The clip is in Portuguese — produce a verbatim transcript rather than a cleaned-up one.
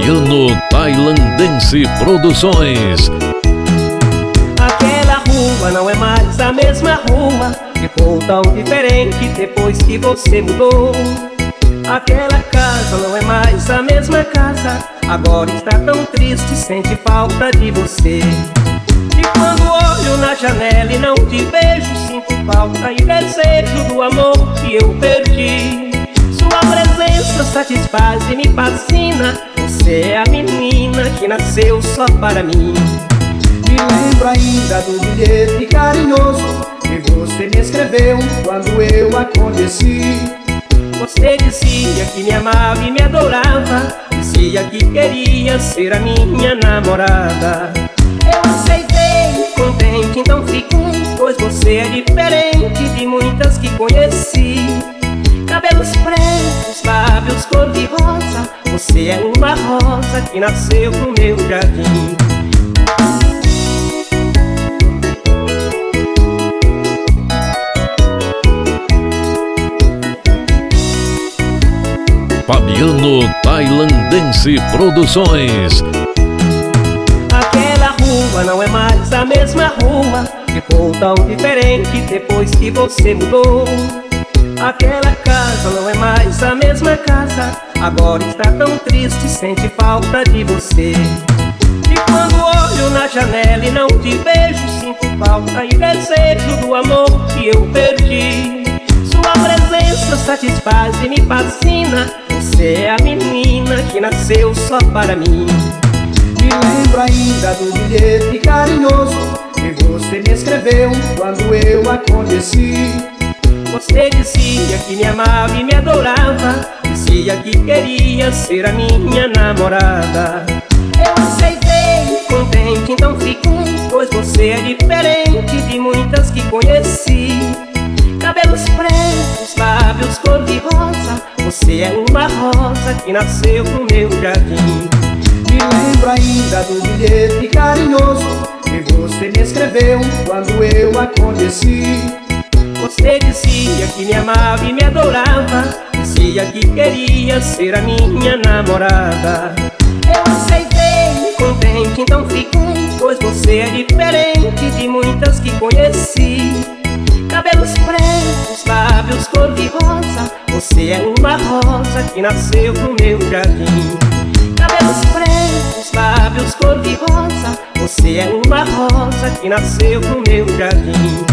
Fabiano Tailandense Produções. Aquela rua não é mais a mesma rua, ficou tão diferente depois que você mudou. Aquela casa não é mais a mesma casa, agora está tão triste, sente falta de você. E quando olho na janela e não te vejo, sinto falta e desejo do amor que eu perdi. Sua presença satisfaz e me fascina, você é a menina que nasceu só para mim. Me lembro ainda do bilhete carinhoso que você me escreveu quando eu a conheci. Você dizia que me amava e me adorava, dizia que queria ser a minha namorada. Eu aceitei, contente, então fiquei, pois você é diferente de muitas que conheci. Cabelos pretos, lábios cor-de-rosa, você é uma rosa que nasceu no meu jardim. Fabiano Tailandense Produções. Aquela rua não é mais a mesma rua, ficou tão diferente depois que você mudou. Aquela casa não é mais a mesma casa, agora está tão triste, sente falta de você. E quando olho na janela e não te vejo, sinto falta e desejo do amor que eu perdi. Sua presença satisfaz e me fascina, você é a menina que nasceu só para mim. Me lembro ainda do bilhete carinhoso que você me escreveu quando eu a conheci. Você dizia que me amava e me adorava, dizia que queria ser a minha namorada. Eu aceitei, contente, então fiquei, pois você é diferente de muitas que conheci. Cabelos pretos, lábios cor-de-rosa, você é uma rosa que nasceu no meu jardim. Me lembro ainda do bilhete carinhoso que você me escreveu quando eu a conheci. Você dizia que me amava e me adorava, dizia que queria ser a minha namorada. Eu aceitei, contente, então fiquei, pois você é diferente de muitas que conheci. Cabelos pretos, lábios cor-de-rosa, você é uma rosa que nasceu no meu jardim. Cabelos pretos, lábios cor-de-rosa, você é uma rosa que nasceu no meu jardim.